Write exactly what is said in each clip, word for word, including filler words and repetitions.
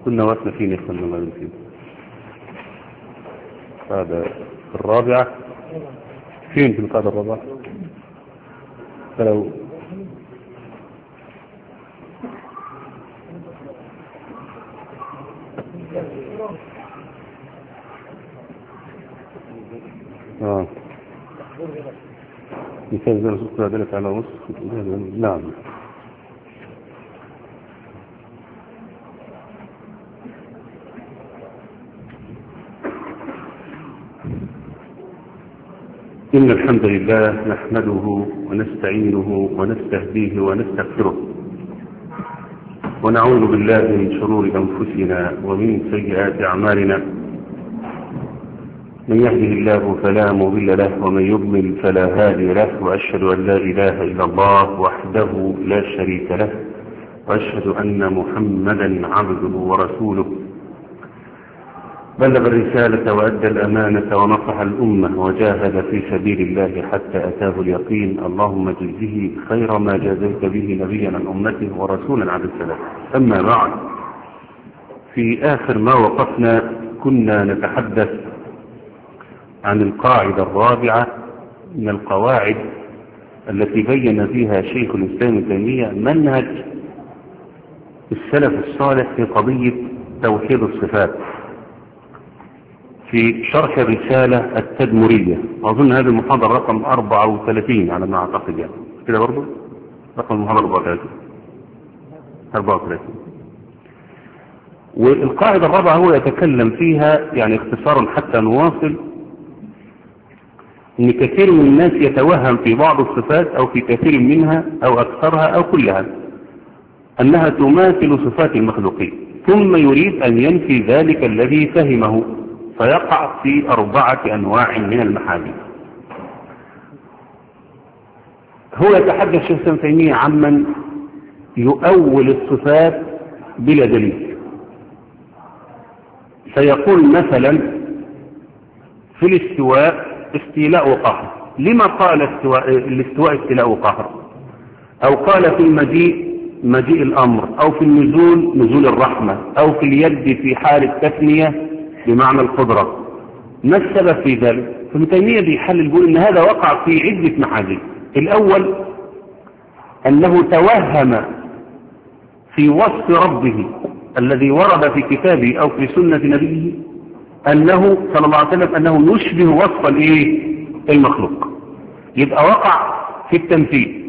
كنا وقفنا فين يا اخوانا ما فين؟ هذا الرابعة فين في القاعدة الرابعة؟ فلو اه مثال زي رسول الله دلت على وصف. نعم. إن الحمد لله نحمده ونستعينه ونستهديه ونستغفره ونعوذ بالله من شرور أنفسنا ومن سيئات أعمالنا. من يهده الله فلا مضل له ومن يضلل فلا هادي له، وأشهد أن لا إله إلا الله وحده لا شريك له، وأشهد أن محمدا عبده ورسوله بلغ الرسالة وأدى الأمانة ونصح الأمة وجاهد في سبيل الله حتى أتاه اليقين. اللهم جزه خير ما جازيت به نبيا عن أمته ورسولا عن السلام. أما بعد، في آخر ما وقفنا كنا نتحدث عن القاعدة الرابعة من القواعد التي بين فيها شيخ الإسلام ابن تيمية منهج السلف الصالح في قضية توحيد الصفات في شرح الرسالة التدمرية. وأظن هذه المحاضرة رقم أربعة وثلاثين على ما أعتقد، يعني كده برضو رقم المحاضرة أربعة وثلاثين أربعة وثلاثين. والقاعدة الرابعة هو يتكلم فيها يعني اختصارا حتى نواصل، ان كثير من الناس يتوهم في بعض الصفات او في كثير منها او اكثرها او كلها انها تماثل صفات المخلوقين، ثم يريد ان ينفي ذلك الذي فهمه فيقع في اربعة انواع من المحامي. هو يتحدث شيخ ابن تيمية عمن يؤول الصفات بلا دليل، فيقول مثلا في الاستواء استيلاء وقهر. لما قال استواء الاستواء استيلاء وقهر؟ او قال في المجيء مجيء الامر، او في النزول نزول الرحمة، او في اليد في حال التثنية بمعنى القدرة. ما السبب في ذلك؟ ابن تيمية بيحلل يقول ان هذا وقع في عدة محاذير. الاول انه توهم في وصف ربه الذي ورد في كتابه او في سنة نبيه أنه صلى الله عليه وسلم أنه يشبه وصف الإيه؟ المخلوق. يبقى وقع في التمثيل،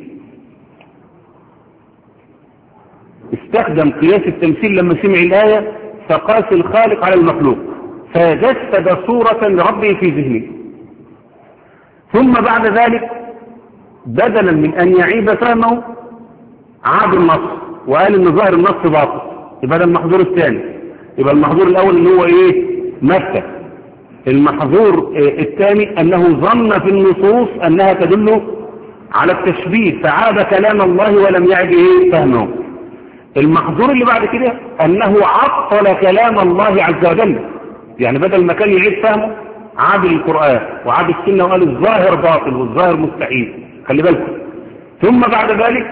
استخدم قياس التمثيل لما سمع الآية فقاس الخالق على المخلوق، فجسد صورة لربه في ذهنه. ثم بعد ذلك بدلا من أن يعيب فهمه عاد النص وقال إن ظاهر النص باطل، يبقى ده المحظور الثاني. يبقى المحظور الأول اللي هو إيه؟ مكة. المحظور الثاني أنه ظن في النصوص أنها تدل على التشبيه فعاد كلام الله ولم يعد إيه فهمه. المحظور اللي بعد كده أنه عطل كلام الله عز وجل، يعني بدل ما كان يعيد فهمه عاد القرآن وعاد السنة وقال الظاهر باطل والظاهر مستحيل. خلي بالكم. ثم بعد ذلك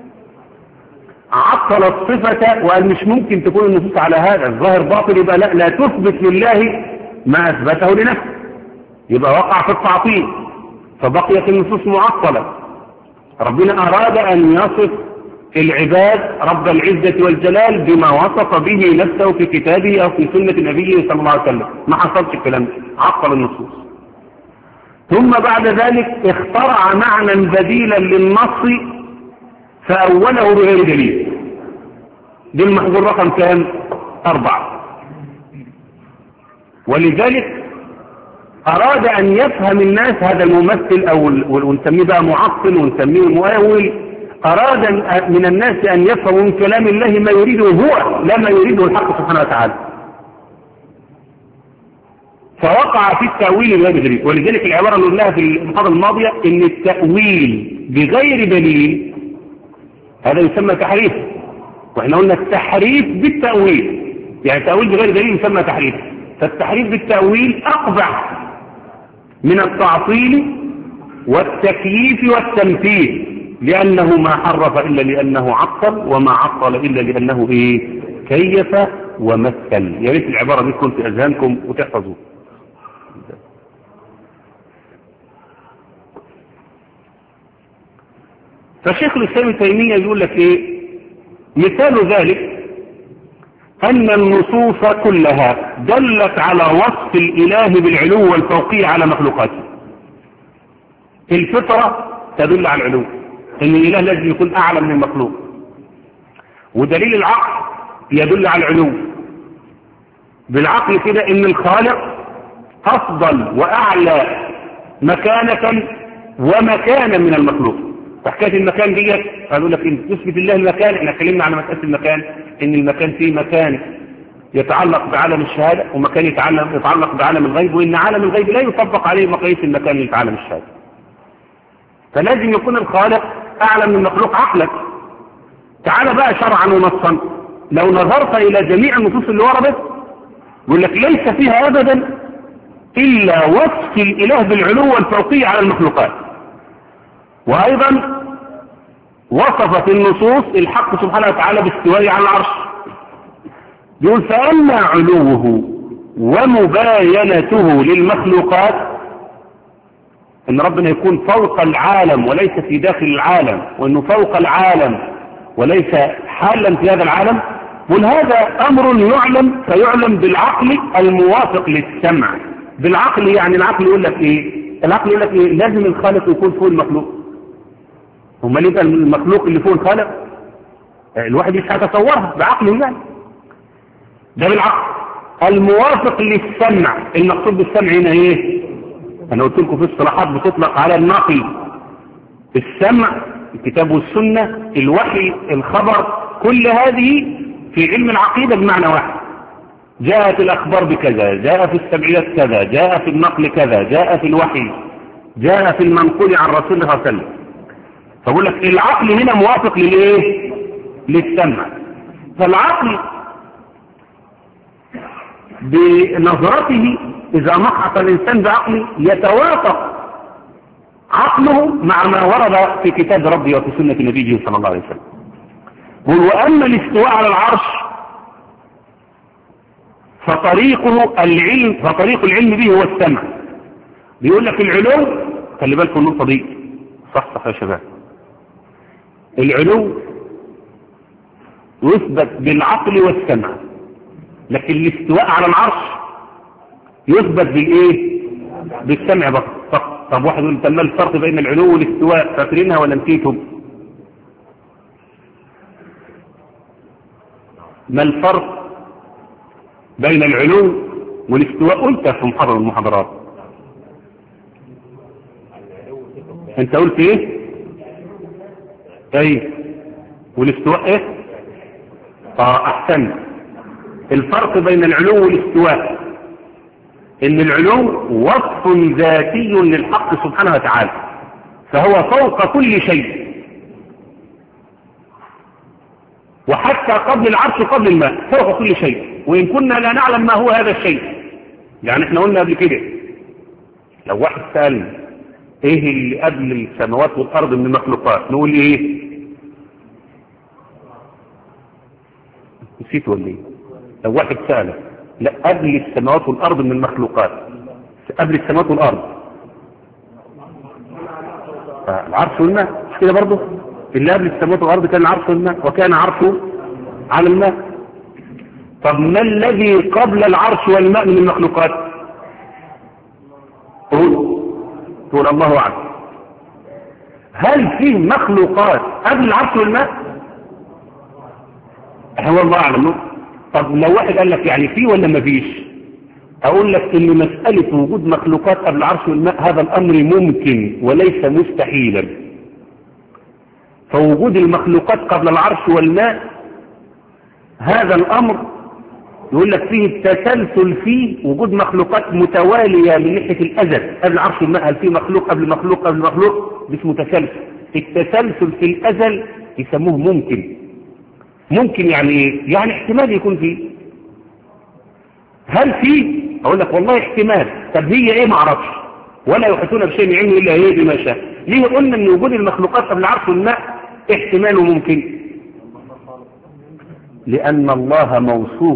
عطل الصفة وقال مش ممكن تكون النصوص على هذا، الظاهر باطل، يبقى لا, لا تثبت لله ما أثبته لنفسه، يبقى وقع في التعطيل فبقيت النصوص معطلة. ربنا أراد أن يصف العباد رب العزة والجلال بما وصف به نفسه في كتابه أو في سنة نبيه صلى الله عليه وسلم، ما حصلش الكلام ده، عطل النصوص. ثم بعد ذلك اخترع معنى بديلا للنص فأوله بغير دليل. دي المحظور رقم كام؟ أربعة. ولذلك أراد أن يفهم الناس هذا الممثل أو ونسميه بقى معطل ونسميه مؤول، أراد من الناس أن يفهموا من كلام الله ما يريده هو لا ما يريده الحق سبحانه وتعالى، فوقع في التأويل بغير دليل. ولذلك العبارة اللي قلناها في المحاضرة الماضية إن التأويل بغير دليل هذا يسمى تحريف، واحنا قلنا التحريف بالتأويل، يعني التأويل بغير دليل يسمى تحريف. فالتحريف بالتأويل أقبح من التعطيل والتكييف والتمثيل، لأنه ما حرف إلا لأنه عطل، وما عطل إلا لأنه إيه؟ كيف ومثل. يا ريت العبارة دي تكون في أذهانكم وتحفظوها. فشيخ الإسلام ابن تيمية يقول لك إيه؟ مثال ذلك أن النصوص كلها دلت على وصف الإله بالعلو والفوقية على مخلوقاته. الفطرة تدل على العلو، أن الإله لازم يكون أعلى من المخلوق، ودليل العقل يدل على العلو. بالعقل كده أن الخالق أفضل وأعلى مكانة ومكانا من المخلوق. فحكاية المكان دي قالوا لك إن تثبت الله المكان، احنا اتكلمنا على مسألة المكان، إن المكان فيه مكان يتعلق بعالم الشهادة ومكان يتعلق, يتعلق بعالم الغيب، وإن عالم الغيب لا يطبق عليه مقاييس المكان اللي في عالم الشهادة. فلازم يكون الخالق أعلى من المخلوق عقلك. تعال بقى شرعا ونصا، لو نظرت إلى جميع النصوص اللي وردت يقول لك ليس فيها أبدا إلا وصف الإله بالعلو والفوقية على المخلوقات. وأيضا وصفت النصوص الحق سبحانه وتعالى باستوائه على العرش. يقول فأما علوه ومباينته للمخلوقات، ان ربنا يكون فوق العالم وليس في داخل العالم، وانه فوق العالم وليس حالا في هذا العالم، وهذا امر يعلم فيعلم بالعقل الموافق للسمع. بالعقل يعني العقل يقول لك ايه؟ العقل يقول لك ايه؟ لازم الخالق يكون فوق المخلوق. هم اللي يبقى المخلوق اللي فوق الخالق الواحد مش هيتصورها بعقله يعني. ده بالعقل الموافق للسمع. المقصود بالسمع هنا ايه؟ انا قلت لكم في الصلاحات بتطلق على النقل، السمع الكتاب والسنة، الوحي، الخبر، كل هذه في علم العقيدة بمعنى واحد. جاءت الاخبار بكذا، جاء في السمعيات كذا، جاء في النقل كذا، جاء في الوحي، جاء في المنقول عن رسول الله صلى الله عليه وسلم. فقول لك العقل هنا موافق للايه؟ للسمع. فالعقل بنظرته إذا محط الإنسان بعقله يتوافق عقله مع ما ورد في كتاب ربه وفي سنة نبيه صلى الله عليه وسلم. وأما الاستواء على العرش فطريقه العلم، فطريق العلم به هو السمع. بيقول لك العلو، خلي بالكم النقطة دي صح صح يا شباب، العلو يثبت بالعقل والسمع، لكن الاستواء على العرش يثبت بالايه؟ بالسمع فقط. طب واحد يقول ما الفرق بين العلو والاستواء؟ فاكرينها ولا نسيتم؟ ما الفرق بين العلو والاستواء؟ قلت في محاضرة من المحاضرات. انت قلت ايه؟ ايه والاستواء ايه؟ اه احسن. الفرق بين العلو والاستواء ان العلو وصف ذاتي للحق سبحانه وتعالى، فهو فوق كل شيء، وحتى قبل العرش قبل الماء فوق كل شيء، وإن كنا لا نعلم ما هو هذا الشيء. يعني احنا قلنا قبل كده لو واحد سأل ايه اللي قبل السماوات والارض من المخلوقات نقول ايه؟ نسيت ولا ايه؟ لو واحد سأل لا قبل السماوات والارض من المخلوقات، قبل السماوات والارض العرش والماء، مش كده برضه؟ اللي قبل السماوات والارض كان العرش والماء، وكان عرشه على الماء. طب ما الذي قبل العرش والماء من المخلوقات؟ قول تقول الله أعلم. هل فيه مخلوقات قبل العرش والماء؟ هو الله أعلم. طب لو واحد قال لك يعني فيه ولا ما فيش، أقول لك إن مسألة وجود مخلوقات قبل العرش والماء هذا الأمر ممكن وليس مستحيلا. فوجود المخلوقات قبل العرش والماء هذا الأمر يقول لك فيه التسلسل، فيه وجود مخلوقات متوالية من ناحية الأزل قبل العرش والماء. هل فيه مخلوق قبل مخلوق قبل مخلوق؟ مش متسلسل. التسلسل في الأزل يسموه ممكن. ممكن يعني ايه؟ يعني احتمال يكون فيه. هل فيه؟ اقول لك والله احتمال. طب هي ايه؟ ما اعرفش، ولا يحيطون بشيء من علمه الا هي بما شاء. ليه قلنا ان وجود المخلوقات قبل العرش والماء احتمال وممكن؟ لأن الله موصوف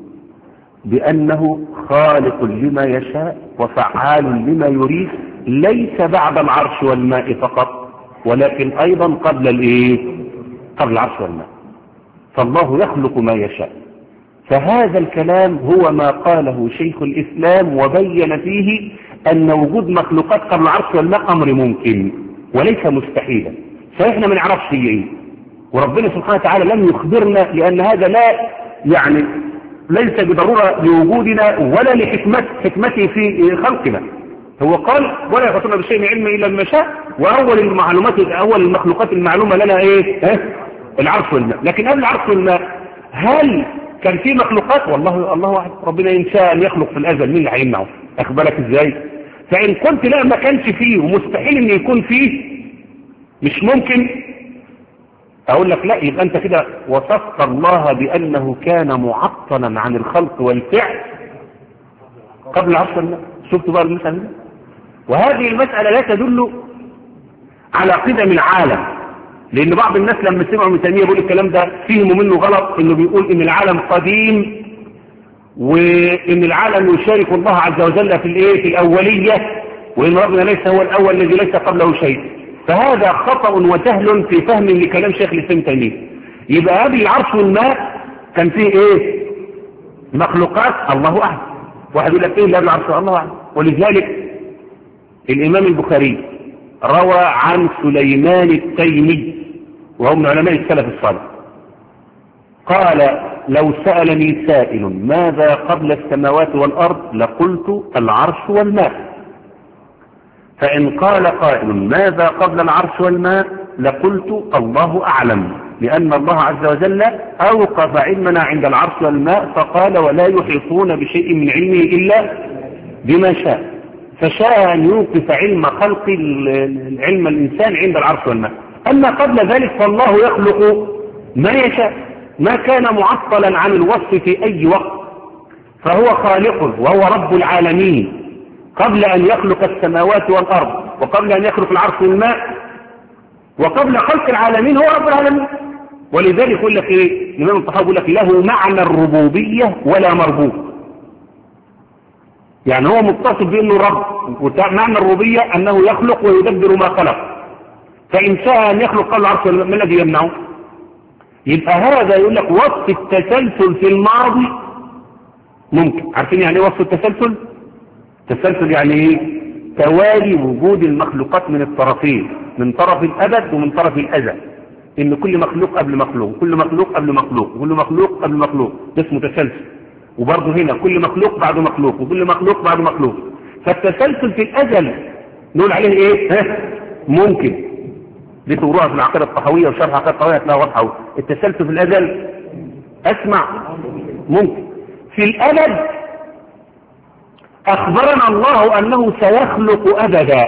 بأنه خالق لما يشاء وفعال لما يريد، ليس بعد العرش والماء فقط، ولكن أيضا قبل الإيه؟ قبل العرش والماء. فالله يخلق ما يشاء. فهذا الكلام هو ما قاله شيخ الإسلام وبين فيه أن وجود مخلوقات قبل العرش والماء أمر ممكن وليس مستحيلا. فإحنا ما نعرفش هي إيه، وربنا سبحانه وتعالى لم يخبرنا، لأن هذا لا يعني ليس بضرورة لوجودنا ولا لحكمته حكمته في خلقنا. هو قال ولا يحيطون بشيء من علمه إلا بما شاء، وأول المعلومات أول المخلوقات المعلومة لنا إيه؟ اه؟ العرش والماء. لكن قبل العرش والماء هل كان في مخلوقات؟ والله الله واحد، ربنا إن شاء أن يخلق في الأزل، مين اللي هيمنعه؟ أخبرك إزاي؟ فإن كنت لا ما كانش فيه ومستحيل أن يكون فيه، مش ممكن، أقول لك لا، يبقى أنت كده وصفت الله بأنه كان معطلا عن الخلق والفعل قبل العرش والماء. شفتوا بقى المسألة؟ وهذه المسألة لا تدل على قدم العالم، لأن بعض الناس لما سمعوا ابن تيمية بيقول الكلام ده فهموا منه غلط، إنه بيقول إن العالم قديم وإن العالم يشارك الله عز وجل في الإيه؟ في الأولية، وإن ربنا ليس هو الأول الذي ليس قبله شيء. فهذا خطأ وجهل في فهم لكلام شيخ الإسلام تيمية. يبقى قبل العرش والماء كان فيه إيه؟ مخلوقات، الله أعلم. واحد يقول لك إيه اللي قبل العرش؟ الله أعلم. ولذلك الإمام البخاري روى عن سليمان التيمي وهو من علماء السلف الصالح قال: لو سألني سائل ماذا قبل السماوات والأرض لقلت العرش والماء، فإن قال قائل ماذا قبل العرش والماء لقلت الله أعلم، لأن الله عز وجل أوقف علمنا عند العرش والماء فقال: ولا يحيطون بشيء من علمه إلا بما شاء. فشاء أن يوقف علم خلق علم الإنسان عند العرش والماء. أما قبل ذلك فالله يخلق ما يشاء، ما كان معطلا عن الوصف في أي وقت، فهو خالق وهو رب العالمين قبل أن يخلق السماوات والأرض، وقبل أن يخلق العرش والماء، وقبل خلق العالمين هو رب العالمين. ولذلك يقول لك إيه؟ الإمام الطحاوي يقول لك له معنى الربوبية ولا مربوب، يعني هو متصف بأنه رب، ومعنى الربوبية أنه يخلق ويدبر ما خلق. فإن شاء أن يخلق قبل العرش والماء، ما الذي يمنعه؟ يبقى هذا يقول لك وصف التسلسل في الماضي ممكن. عارفين يعني ايه وصف التسلسل؟ التسلسل يعني ايه؟ توالي وجود المخلوقات من الطرفين، من طرف الأبد ومن طرف الأزل، إن كل مخلوق قبل مخلوق، كل مخلوق قبل مخلوق، كل مخلوق قبل مخلوق، ده اسمه تسلسل. وبرضه هنا كل مخلوق بعد مخلوق، وكل مخلوق بعد مخلوق. فالتسلسل في الأزل نقول عليه ايه؟ ها؟ ممكن. دي تقروها في العقيدة الطحاوية وشرح العقيدة الطحاوية هتلاقيها واضحة. التسلسل في الأزل أسمع ممكن. في الأبد أخبرنا الله أنه سيخلق أبدا،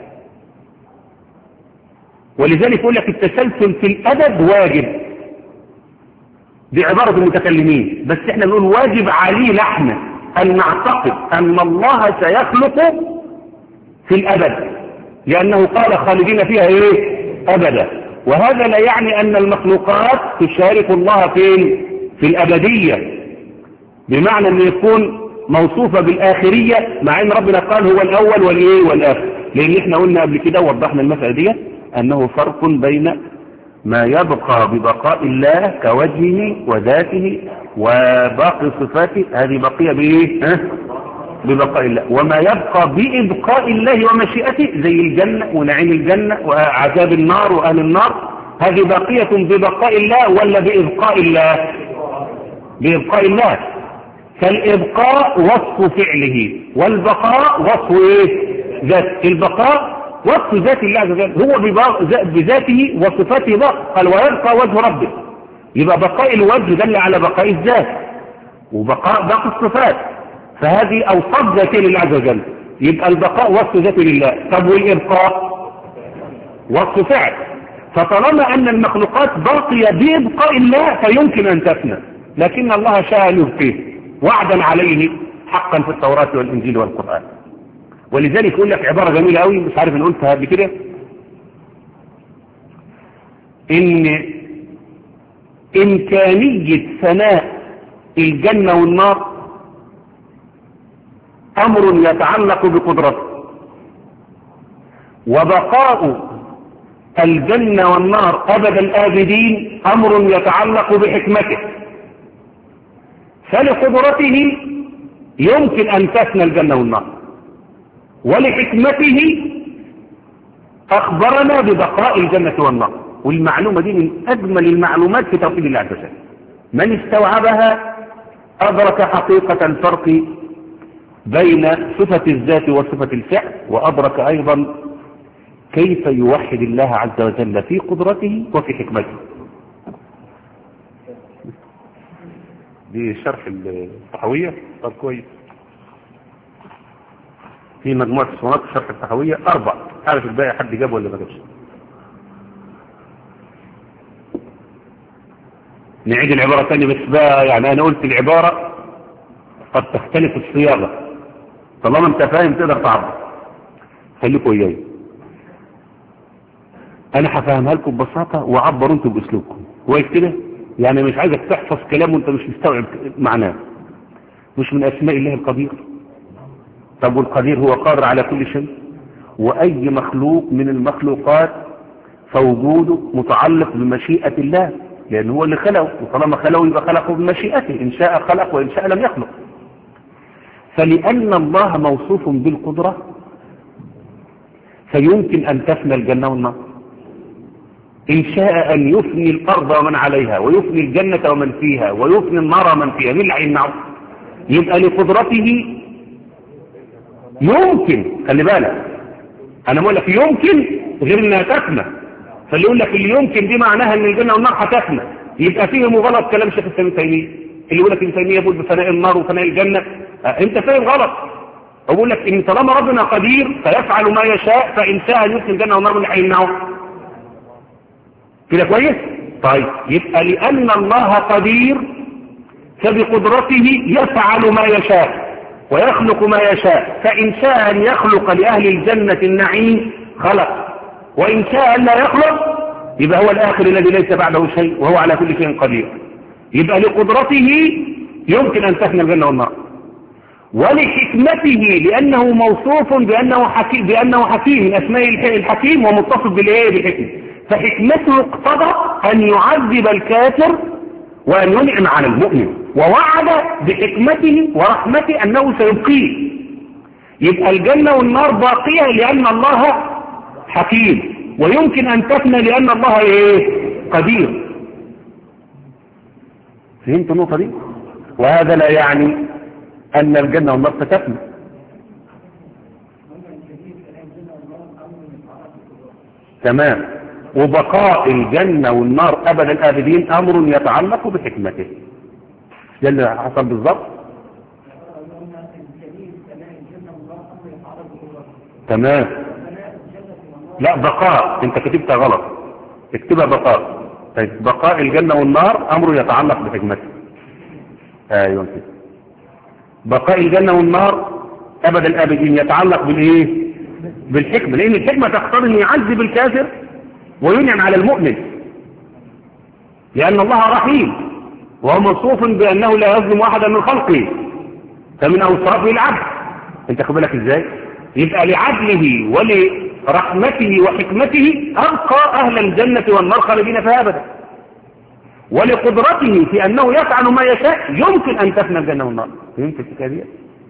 ولذلك يقول لك التسلسل في الأبد واجب، دي عبارة المتكلمين، بس احنا نقول واجب علينا احنا أن نعتقد أن الله سيخلق في الأبد، لأنه قال خالدين فيها ايه؟ أبدا. وهذا لا يعني أن المخلوقات تشارك الله فين؟ في الأبدية، بمعنى أن يكون موصوفة بالآخرية، مع أن ربنا قال هو الأول والإيه والآخر. لأن احنا قلنا قبل كده ووضحنا المسألة دي أنه فرق بين ما يبقى ببقاء الله كوجهه وذاته وباقي صفاته، هذه بقية بإيه؟ ها؟ ببقاء الله، وما يبقى بإبقاء الله ومشيئته زي الجنة ونعيم الجنة وعذاب النار وأهل النار، هذه باقية ببقاء الله ولا بإبقاء الله؟ بإبقاء الله. فالإبقاء وصف فعله، والبقاء وصف إيه؟ ذات. البقاء وصف ذات الله عز وجل، هو بذاته وصفاته بقى. قال ويبقى وجه ربه، يبقى بقاء الوجه دل على بقاء الذات، وبقاء باقي الصفات، فهذه أوصاف ذاتية لله عز وجل. يبقى البقاء وصف ذاتي لله. طب والإبقاء وصف فعل. فطالما أن المخلوقات باقية بإبقاء الله فيمكن أن تفنى، لكن الله شاء أن يبقيه وعدا عليه حقا في التوراة والإنجيل والقرآن. ولذلك يقول لك عبارة جميلة قوي، مش عارف ان قلتها قبل كده، ان إمكانية فناء الجنة والنار أمر يتعلق بقدرته، وبقاء الجنة والنار أبد الآبدين أمر يتعلق بحكمته. فلقدرته يمكن أن تفنى الجنة والنار، ولحكمته أخبرنا ببقاء الجنة والنار. والمعلومة دي من أجمل المعلومات في توحيد الله عز وجل، من استوعبها أدرك حقيقة الفرق بين صفة الذات وصفة الفعل، وأدرك أيضا كيف يوحد الله عز وجل في قدرته وفي حكمته. دي شرح الطحاوية. طب كويس، في مجموعة صناعات شرح الطحاوية أربع، عارف الباقي حد جاب ولا ما جابش؟ نعيد العبارة تاني بس بقى، يعني أنا قلت العبارة قد تختلف الصياغة، طالما أنت فاهم تقدر تعبر. خليكوا إياي، أنا هفهمها لكم ببساطة وعبروا أنتوا بأسلوبكم كويس كده. يعني مش عايزك تحفظ كلام وأنت مش مستوعب معناه. مش من أسماء الله القدير؟ طب والقدير هو قادر على كل شيء، وأي مخلوق من المخلوقات فوجوده متعلق بمشيئة الله، لأن هو اللي خلقه، وطالما خلقه يبقى خلقه بمشيئته، إن شاء خلق وإن شاء لم يخلق. فلأن الله موصوف بالقدرة فيمكن أن تفنى الجنة والنار. إن شاء أن يفني الأرض ومن عليها، ويفني الجنة ومن فيها، ويفني النار ومن فيها، مين اللي هيمنعه؟ يبقى لقدرته يمكن، خلي بالك أنا بقول لك يمكن غير إنها تفنى. فاللي يقول لك اللي يمكن دي معناها إن الجنة والنار هتفنى، يبقى فيه مغالط كلام شيخ الإسلام ابن تيمية اللي يقول لك ابن تيمية يقول بفناء النار وفناء الجنة. أه أنت فاهم غلط. أقول لك إن طالما ربنا قدير فيفعل ما يشاء، فإن شاء يمكن الجنة والنار اللي هيمنعه كده كويس. طيب يبقى لأن الله قدير فبقدرته يفعل ما يشاء ويخلق ما يشاء. فإن شاء أن يخلق لأهل الجنة النعيم خلق، وإن شاء أن لا يخلق يبقى هو الآخر الذي ليس بعده شيء وهو على كل شيء قدير. يبقى لقدرته يمكن أن تفنى الجنة والنار، ولحكمته لأنه موصوف بأنه حكيم، بأنه حكيم من أسماء الحكيم ومتصف بالإيه بالحكمة. فحكمته اقتضى أن يعذب الكافر وأن ينعم على المؤمن، ووعد بحكمته ورحمته أنه سيبقيه. يبقى الجنة والنار باقية لأن الله حكيم، ويمكن أن تفنى لأن الله إيه قدير. فهمت النقطة دي؟ وهذا لا يعني أن الجنة والنار ستفنى. تمام. وبقاء الجنة والنار أبد الآبدين أمر يتعلق بحكمته. ده اللي حصل بالضبط. تمام. لا بقاء، انت كتبتها غلط، اكتبها بقاء. طيب بقاء الجنة والنار أمر يتعلق بحكمته. ايوه كده. بقاء الجنة والنار أبد الآبدين يتعلق بالإيه؟ بالحكمة، لأن الحكمة تقتضي أن يعذب الكافر وينعم على المؤمن، لأن الله رحيم وهو موصوف بأنه لا يظلم أحدا من خلقه، فمن أوصافه العدل. أنت خد بالك إزاي؟ يبقى لعدله ولرحمته وحكمته أبقى أهل الجنة والنار خالدين فيها أبدا، ولقدرته في أنه يفعل ما يشاء يمكن أن تفنى الجنة والنار. فهمت الحكاية؟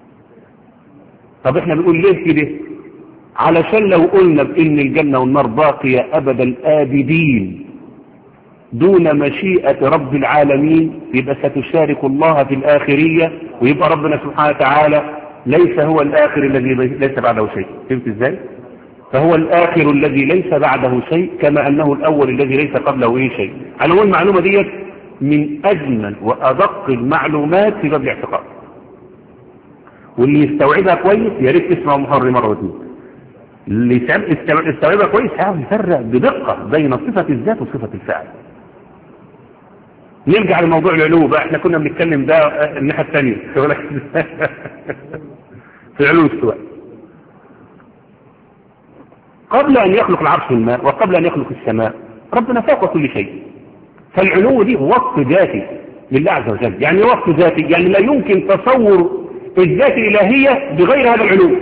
طب احنا بنقول ليه كده؟ علشان لو قلنا بإن الجنة والنار باقية أبد الآبدين دون مشيئة رب العالمين، يبقى ستشارك الله في الآخرية، ويبقى ربنا سبحانه وتعالى ليس هو الآخر الذي ليس بعده شيء. فهمت ازاي؟ فهو الآخر الذي ليس بعده شيء، كما أنه الأول الذي ليس قبله أي شيء. على العموم المعلومة دي من أجمل وأدق المعلومات في باب الاعتقاد، واللي يستوعبها كويس يا ريت تسمع محرر مرة واثنين. اللي يستوعبها كويس هيعرف يفرق بدقة بين صفة الذات وصفة الفعل. نرجع لموضوع العلو بقى، احنا كنا بنتكلم ده الناحية الثانية في العلو السواء. قبل أن يخلق العرش والماء وقبل أن يخلق السماء ربنا فوق كل شيء، فالعلو دي وصف ذاتي لله عز وجل. يعني وصف ذاتي يعني لا يمكن تصور الذات الإلهية بغير هذا العلو.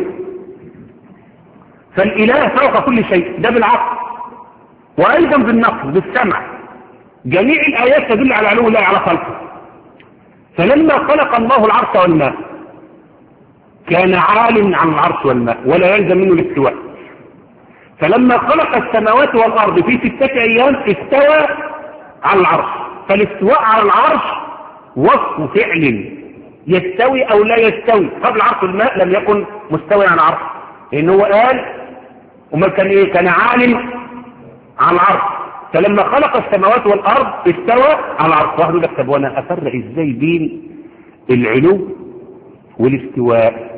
فالإله فوق كل شيء، ده بالعقل وأيضا بالنقل بالسمع. جميع الآيات تدل على علو الله على خلقه. فلما خلق الله العرش والماء كان عال عن العرش والماء ولا يلزم منه الاستواء. فلما خلق السماوات والأرض في ستة أيام استوى على العرش. فالاستواء على العرش وصف فعل يستوي أو لا يستوي. قبل العرش والماء لم يكن مستوي على العرش، لأنه هو قال وما كان إيه؟ كان عال عن العرش. فلما خلق السماوات والأرض استوى على العرش. واحد يقول لك طب وانا أفرق ازاي بين العلو والاستواء؟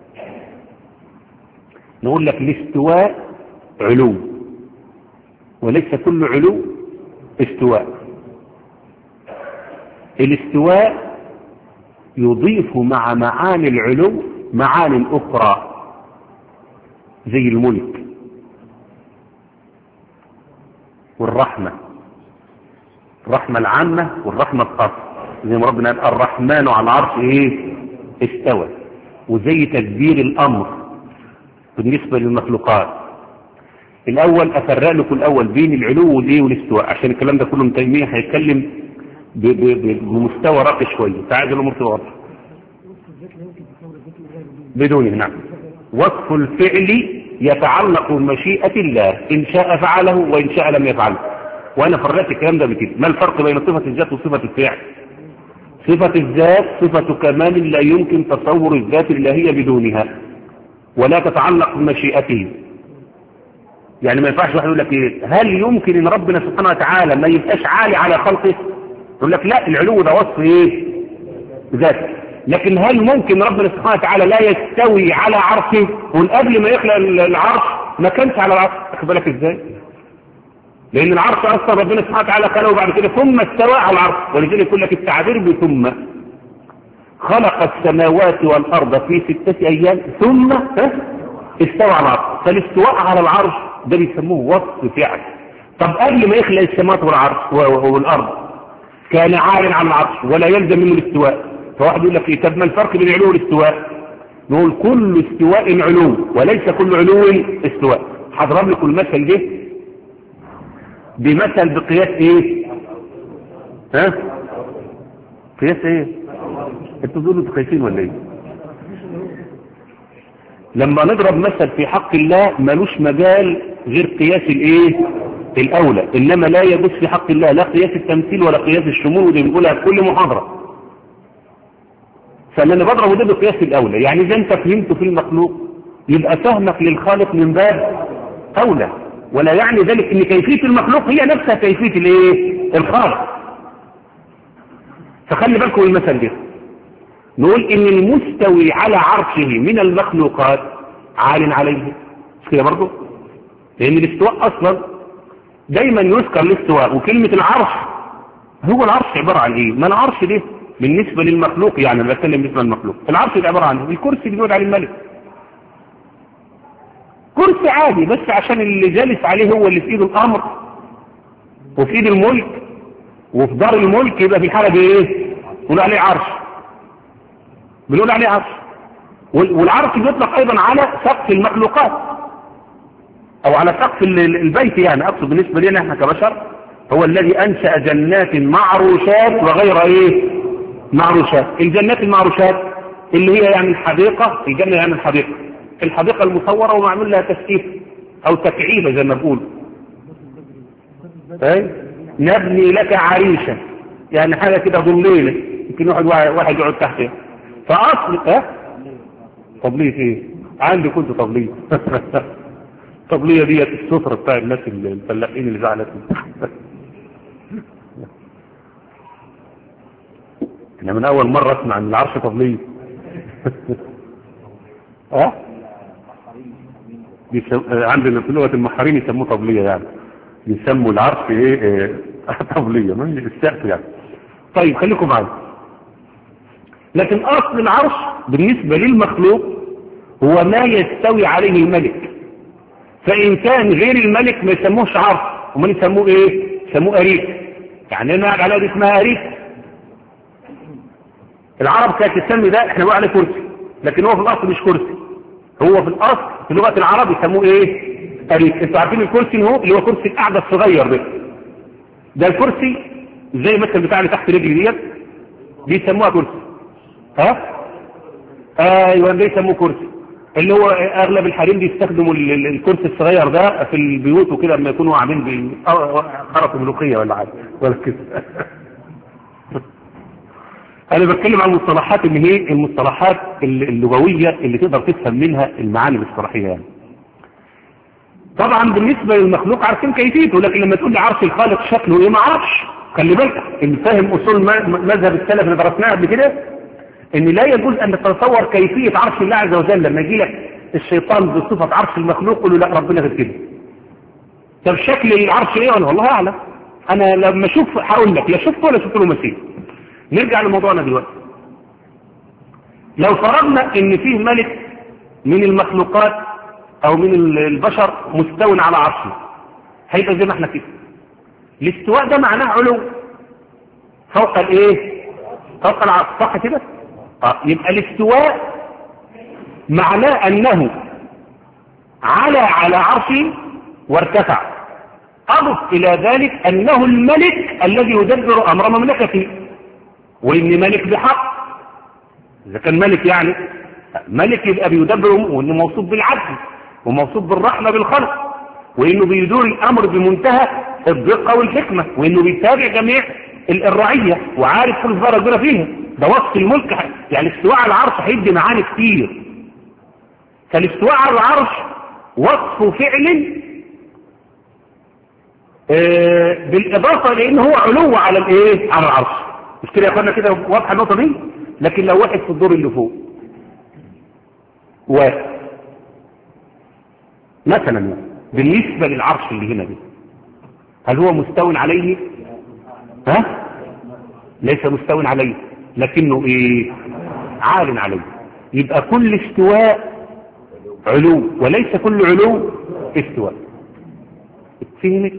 نقول لك الاستواء علو وليس كل علو استواء. الاستواء يضيف مع معاني العلو معاني أخرى زي الملك والرحمة، الرحمة العامة والرحمة الخاصة، زي ما ربنا قال الرحمن على العرش ايه استوى. وزي تدبير الأمر بالنسبة للمخلوقات. الأول أفرق لكم الأول بين العلو والايه والاستواء، عشان الكلام ده كله ابن تيمية هيتكلم بمستوى راقي شوية. تعالوا الأمور تبقى واضحة بدونه. نعم. وصف الفعل يتعلق بمشيئة الله، إن شاء فعله وإن شاء لم يفعله. وأنا فرقت الكلام ده بكده. ما الفرق بين صفة الذات وصفة الفعل؟ صفة الذات صفة كمال لا يمكن تصور الذات الإلهية بدونها ولا تتعلق بمشيئته. يعني ما ينفعش واحد يقول لك إيه هل يمكن إن ربنا سبحانه وتعالى ما يبقاش عالي على خلقه؟ يقول لك لا، العلو ده وصف إيه ذاته. لكن هل ممكن ربنا سبحانه وتعالى لا يستوي على عرشه وقبل ما يخلق العرش ما كانش على العرش؟ واخد بالك ازاي؟ لان العرش اصلا ربنا سبحانه وتعالى خلقه بعد كده ثم استوى على العرش. ولذلك يقول لك التعبير بثم خلق السماوات والارض في ستة ايام ثم استوى على العرش. فالاستواء على العرش ده بيسموه وصف فعل. طب قبل ما يخلق السماوات والعرش والارض كان عال على العرش ولا يلزم منه الاستواء. فواحد يقول لك ايه طب ما الفرق بين العلو والاستواء؟ نقول كل استواء علو وليس كل علو استواء. هضرب لكم المثل ده بمثل بقياس ايه؟ ها؟ قياس ايه؟ انتوا دول انتوا خايفين ولا ايه؟ لما نضرب مثل في حق الله ملوش مجال غير قياس الايه؟ الاولى. انما لا يجوز في حق الله لا قياس التمثيل ولا قياس الشمول، ودي بنقولها في كل محاضره. فاللي انا بضربه ده بقياس الاولى. يعني اذا انت فهمت في المخلوق يبقى فهمك للخالق من باب اولى، ولا يعني ذلك ان كيفيه المخلوق هي نفسها كيفيه الايه الخالق. فخلي بالكم المثل ده. نقول ان المستوي على عرشه من المخلوقات عال عليه، مش كده برضه؟ لان الاستواء اصلا دايما يذكر الاستواء، وكلمه العرش هو العرش عباره عن ايه؟ ما العرش ده بالنسبة للمخلوق، يعني انا بتكلم بالنسبة للمخلوق. العرش اللي عبارة عنه الكرسي اللي بيقعد عليه الملك، كرسي عادي بس عشان اللي جالس عليه هو اللي في ايده الامر وفي ايد الملك وفي دار الملك، يبقى في الحالة دي ايه؟ بنقول عليه عرش، بنقول عليه عرش. والعرش بيطلق ايضا على سقف المخلوقات او على سقف البيت، يعني اقصد بالنسبة لنا احنا كبشر هو الذي انشأ جنات معروشات وغير ايه معروشات. الجنات المعروشات اللي هي يعني الحديقة، الجنة يعني الحديقة، الحديقة المصورة ومعمول لها تسقيف او تكعيبة زي ما بقول. اي نبني لك عريشا، يعني حاجة كده ضليلة يمكن واحد واحد يقعد تحتها. فاصل ها طبلية ايه؟ عندي كنت طبلية طبلية ديت السفرة بتاع الناس الفلاحين اللي زعلتني انا من اول مرة اسمع عن العرش طبلية اه عندنا في لغة المحارين يسموه طبلية، يعني يسموا العرش ايه, إيه طبلية من السقف يعني. طيب خليكم معايا. لكن اصل العرش بالنسبة للمخلوق هو ما يستوي عليه الملك، فان كان غير الملك ما يسموهش عرش، وما يسموه ايه؟ يسموه اريك. يعني انا قاعد عليها دي اسمها اريكه. العرب كانت تسمي ده، احنا بنقول عليه كرسي، لكن هو في الاصل مش كرسي، هو في الاصل في لغه العرب يسموه ايه؟ اريكه. انتوا عارفين الكرسي هو اللي هو كرسي القعده الصغير ده، ده الكرسي زي مثلا بتاع اللي تحت رجلي ديت بيسموها كرسي. ها ايوه ده يسموه كرسي، اللي هو اغلب الحريم بيستخدموا الكرسي الصغير ده في البيوت وكده لما يكونوا قاعدين بخرطوا ملوخيه ولا حاجه ولا كده. انا بتكلم عن المصطلحات اللي هي المصطلحات اللغويه اللي تقدر تفهم منها المعاني الاصطلاحيه يعني. طبعا بالنسبه للمخلوق عارفين كيفيته، لكن لما تقول لي عرش الخالق شكله ايه ما اعرفش. خلي بالك اللي فاهم اصول مذهب السلف اللي درسناه قبل كده ان لا يجوز ان تتصور كيفيه عرش الله عز وجل. لما يجي لك الشيطان بصفه عرش المخلوق قل له لا ربنا غير كده. طب شكل العرش ايه؟ ولا والله اعلم، انا لما اشوف هقول لك لا شفته ولا شفت له مثيل. نرجع لموضوعنا دلوقتي. لو فرضنا ان فيه ملك من المخلوقات او من البشر مستو على عرشه، هيبقى زي ما احنا كده. الاستواء ده معناه علو فوق الايه؟ فوق العرش، صح كده؟ اه يبقى الاستواء معناه انه على على عرشه وارتفع. اضف الى ذلك انه الملك الذي يدبر امر مملكته، وان ملك بحق. اذا كان ملك يعني ملك يبقى بيدبر، وانه موصوف بالعدل وموصوف بالرحمه بالخلق، وانه بيدور الامر بمنتهى الدقه والحكمه، وانه بيتابع جميع الرعيه وعارف كل ذره ربنا فيها. ده وصف الملك. يعني الاستواء على العرش هيدي معاني كتير. فالاستواء على العرش وصف فعل آه بالاضافه لان هو علو على الايه؟ على العرش. مش كده يا اخوانا؟ كده واضحه النقطه دي. لكن لو واحد في الدور اللي فوق واحد مثلا بالنسبه للعرش اللي هنا دي، هل هو مستو عليه؟ ها؟ ليس مستو عليه، لكنه ايه؟ عال عليه. يبقى كل استواء علو، وليس كل علو استواء. فهمت؟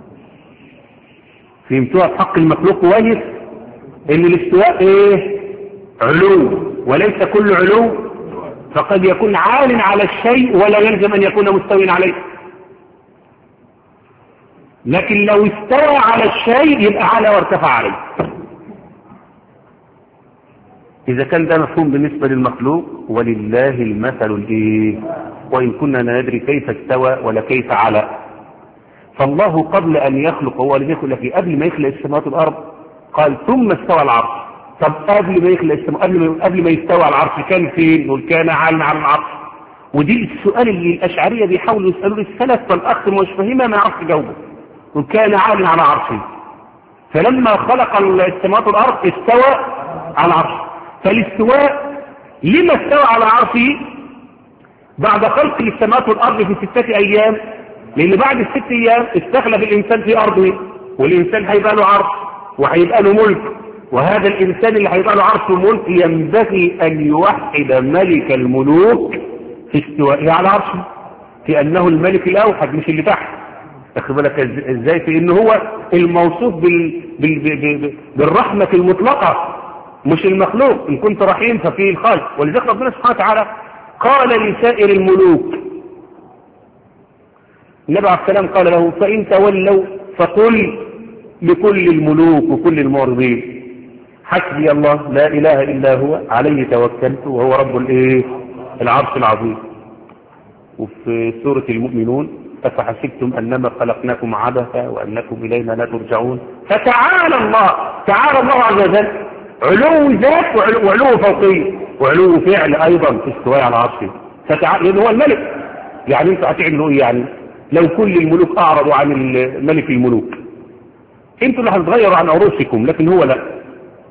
فهمتوها بحق المخلوق كويس؟ ان الاستواء ايه؟ علو، وليس كل علو. فقد يكون عال على الشيء ولا يلزم ان يكون مستوي عليه. لكن لو استوى على الشيء يبقى على وارتفع عليه. اذا كان ده مفهوم بالنسبة للمخلوق، ولله المثل الايه؟ وان كنا لا ندري كيف استوى ولا كيف على. فالله قبل ان يخلق، هو اللي يخلق فيه قبل ما يخلق السماوات والارض قال ثم استوى العرش. طب قبل ما يخلق السماء، قبل ما قبل ما يستوى على العرش كان فين؟ وكان عالم على العرش. ودي السؤال اللي الاشعريه بيحاولوا يسالوه السلف، فالاخ مش فاهمها ما يعرفش يجاوبه. وكان عالم على عرشه، فلما خلق السماوات والارض استوى على العرش. فالاستواء لما استوى على عرشه بعد خلق السماوات والارض في ستة ايام؟ لان بعد الست ايام استخلف الانسان في ارضه، والانسان هيبقى له عرش وهيبقى له ملك. وهذا الانسان اللي هيبقى له عرش وملك ينبغي ان يوحد ملك الملوك في استوائه على عرشه، في انه الملك الاوحد مش اللي تحت. اخد بالك ازاي؟ في ان هو الموصوف بال... بال... بال... بالرحمه المطلقه مش المخلوق. ان كنت رحيم ففيه الخالق. ولذلك ربنا سبحانه وتعالى قال لسائر الملوك، النبي عليه السلام قال له فإن تولوا فقل لكل الملوك وكل المعرضين حسبي الله لا إله إلا هو عليه توكلت وهو رب الايه؟ العرش العظيم. وفي سورة المؤمنون أفحسبتم أنما خلقناكم عبثا وأنكم إلينا لا ترجعون. فتعالى الله، تعالى الله عز وجل علو ذات وعلو فوقي وعلو فعل أيضا في استواء على عرشه. فتعالى لأنه هو الملك. يعني انتوا هتعملوا ايه يعني لو كل الملوك اعرضوا عن ملك الملوك؟ انتوا اللي هتتغيروا عن عروسكم، لكن هو لا.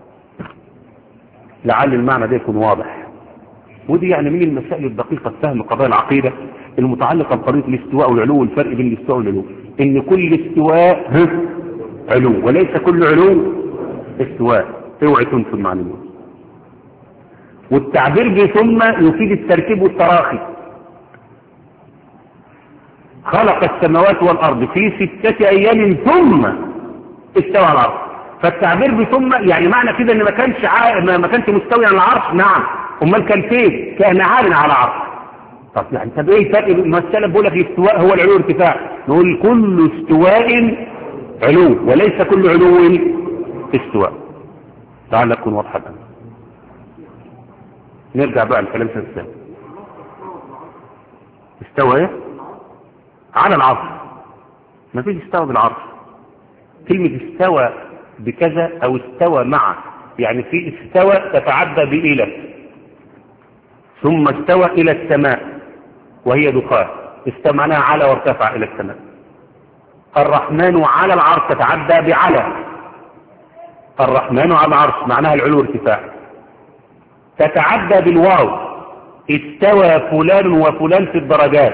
لعل المعنى ده يكون واضح. ودي يعني من المسائل الدقيقة في فهم قضايا العقيدة المتعلقة بقضية الاستواء والعلو، والفرق بين الاستواء والعلو. ان كل استواء علو وليس كل علو استواء. اوعي تنسوا المعنى. والتعبير بثم يفيد التركيب والتراخي. خلق السماوات والأرض في ستة أيام ثم استوى على العرش. فالتعبير بثم يعني معنى كده ان ما كانش عا... ما كانش مستوي على العرش. نعم، امال كان فين؟ كان عال على العرش. طب يعني طب ايه الفرق؟ المسألة بقول لك الاستواء هو العلو والارتفاع، نقول كل استواء علو وليس كل علو استواء. لعل تكون واضحة. نرجع بقى لكلام سيدنا السلام. استوى ايه؟ على العرش. ما فيش استوى بالعرش. كلمة استوى بكذا او استوى مع، يعني في استوى تتعدى بإلى، ثم استوى إلى السماء وهي دخان، استوى معناها على وارتفع إلى السماء. الرحمن على العرش تتعدى بعلى، الرحمن على العرش معناها العلو والارتفاع. تتعدى بالواو، استوى فلان وفلان في الدرجات،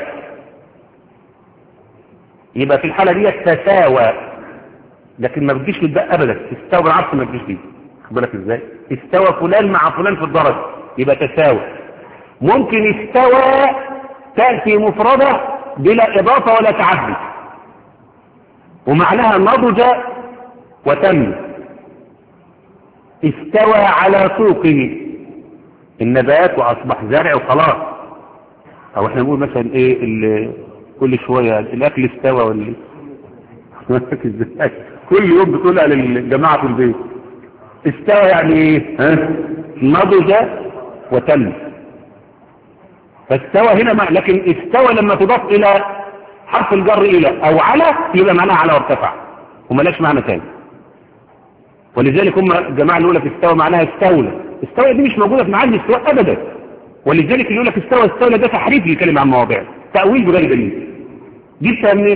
يبقى في الحالة دي تساوى، لكن ما بتجيش للباء ابدا. استوى بالعرش ما بتجيش دي، خد بالك ازاي؟ استوى فلان مع فلان في الدرجة يبقى تساوى. ممكن استوى تأتي مفردة بلا إضافة ولا تعدي، ومعناها نضج وتم. استوى على سوقه النبات وأصبح زرع وخلاص. أو احنا نقول مثلا ايه كل شوية الأكل استوى ولا كل يوم بتقولها للجماعة في البيت. استوى يعني ايه؟ ها؟ نضج وتم. فاستوى هنا ما، لكن استوى لما تضاف الى حرف الجر الى او على يبقى معناها على وارتفع وملاش معنى ثاني. ولذلك هم الجماعه اللي يقول لك استوى معناها استولى، استوى دي مش موجوده في معاني الاستواء ابدا. ولذلك اللي يقول لك استوى استولى ده تحريف للكلمه عن مواضعها، تاويل بغير دليل. جبتها منين؟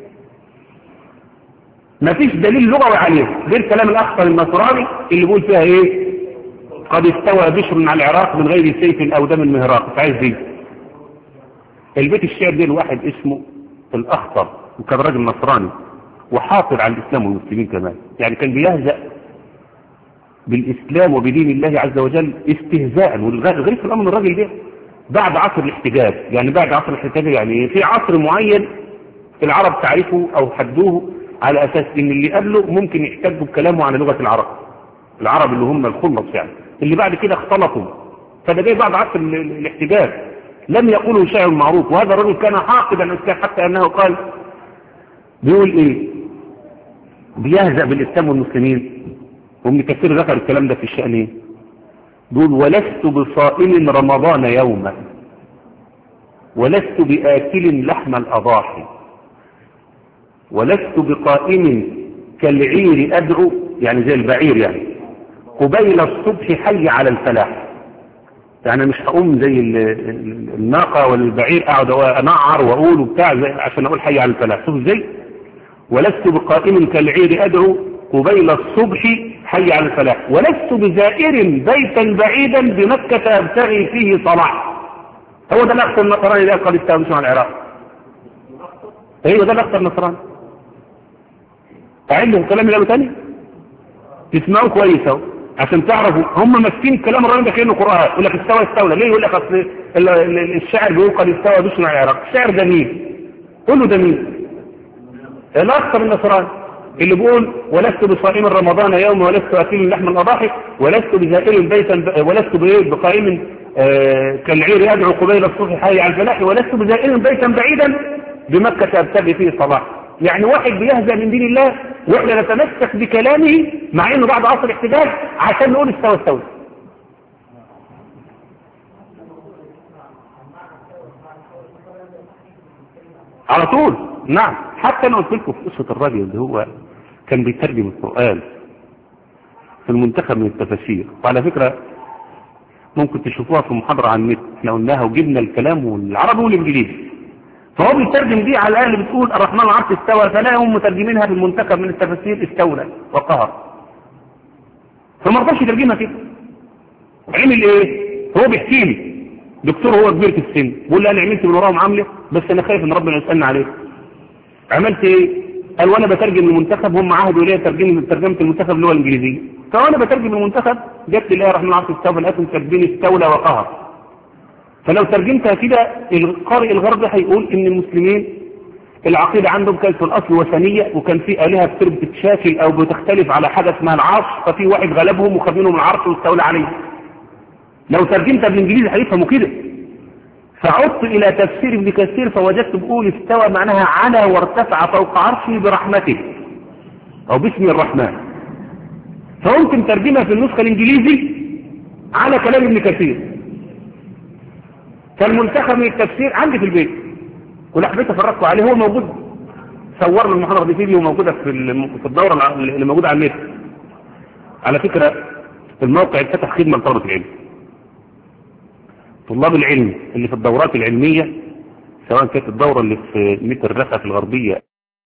مفيش دليل لغوي عليه غير كلام الاخطر النصراني اللي بيقول فيها ايه؟ قد استوى بشر على العراق من غير سيف او دم مهراق. عايز دي البيت الشعر ده الواحد اسمه الاخطر، وكان راجل نصراني وحاطر على الاسلام والمسلمين كمان، يعني كان بيهزأ بالاسلام وبدين الله عز وجل استهزاء. والغريب في الامر الراجل ده بعد عصر الاحتجاج، يعني بعد عصر الاحتجاج يعني في عصر معين العرب تعرفه او حدوه على اساس ان اللي قبله ممكن يحتجوا بكلامه عن لغة العرب، العرب اللي هم الخلص يعني، اللي بعد كده اختلطوا. فده جاي بعد عصر الاحتجاج، لم يقولوا شيء معروف. وهذا الرجل كان حاقدا حتى انه قال بيقول ايه؟ بيهزأ بالاسلام والمسلمين. وابن كثير ذكر الكلام ده في الشأن ايه؟ بيقول ولست بصائم رمضان يوما ولست بآكل لحم الأضاحي ولست بقائم كالعير أدعو، يعني زي البعير يعني، قبيل الصبح حي على الفلاح. يعني مش هقوم زي الناقة والبعير اقعد انعر واقول وبتاع عشان اقول حي على الفلاح. شوف ازاي؟ ولست بقائم كالعير ادعو قبيل الصبح حي على الفلاح ولست بزائر بيتا بعيدا بمكة ابتغي فيه صلاح. هو ده الاخطر النصراني اللي قال استوى على العراق. ايوه ده الاخطر النصراني. عندهم كلام يقولوا تاني تسمعوا كويس اهو عشان تعرفوا هم ماسكين كلام الراجل ده كانه قرآن. يقول لك استوى استولى ليه؟ يقول لك اصل الشاعر بيقول قد استوى بشر على العراق. الشاعر ده مين؟ قول له ده مين؟ الاخطر النصراني اللي بيقول ولست بصائم رمضان يوم ولست اكل لحم الاضاحي ولست بزائر بيتا ولست بقائم آه كالعير يدعو قبيل الصبح حي على الفلاح ولست بزائر بيتا بعيدا بمكة ابتغي فيه صلاح. يعني واحد بيهزأ من دين الله واحنا نتمسك بكلامه مع انه بعد عصر الاحتجاج عشان نقول استوى استوى. على طول. نعم. حتى انا قلت لكم في قصه الراجل اللي هو كان بيترجم القرآن في المنتخب من التفاسير، وعلى فكرة ممكن تشوفوها في محاضرة عن النت احنا قلناها وجبنا الكلام والعربي والانجليزي. فهو بيترجم دي على الاقل بتقول الرحمن العرش استوى، فلا هم مترجمينها في المنتخب من التفاسير استولى وقهر. فما رضاش يترجمها كده. عمل ايه؟ هو بيحكي لي دكتور هو كبير في السن بيقول لي انا عملت من وراهم عامله بس انا خايف ان ربنا يسالني عليه. عملت ايه؟ قال وانا بترجم المنتخب هم عهدوا لي ترجمه ترجمه المنتخب اللغه الانجليزيه، فانا بترجم المنتخب جت لي الايه الرحمن العرش استوى لقيتهم كاتبين استولى وقهر. فلو ترجمتها كده القارئ الغربي هيقول ان المسلمين العقيدة عندهم كانت في الأصل وثنية، وكان في آلهة بتتشاكل أو بتختلف على حاجة اسمها العرش، ففي واحد غلبهم وخد منهم العرش واستولى عليه. لو ترجمتها بالإنجليزي هيفهموا كده. فعدت إلى تفسير ابن كثير فوجدت بقول استوى معناها على وارتفع فوق عرشه برحمته أو باسم الرحمن، فممكن ترجمها في النسخة الإنجليزي على كلام ابن كثير. فالمنتخب من التفسير عندي في البيت كل حبيت افرقوا عليه، هو موجود، صور له المحاضره دي فيديو موجوده في في الدوره اللي موجوده على النت. على فكره الموقع اتفتح خدمه لطلبه العلم، طلاب العلم اللي في الدورات العلميه، سواء كانت الدوره اللي في متر الرفع في الغربيه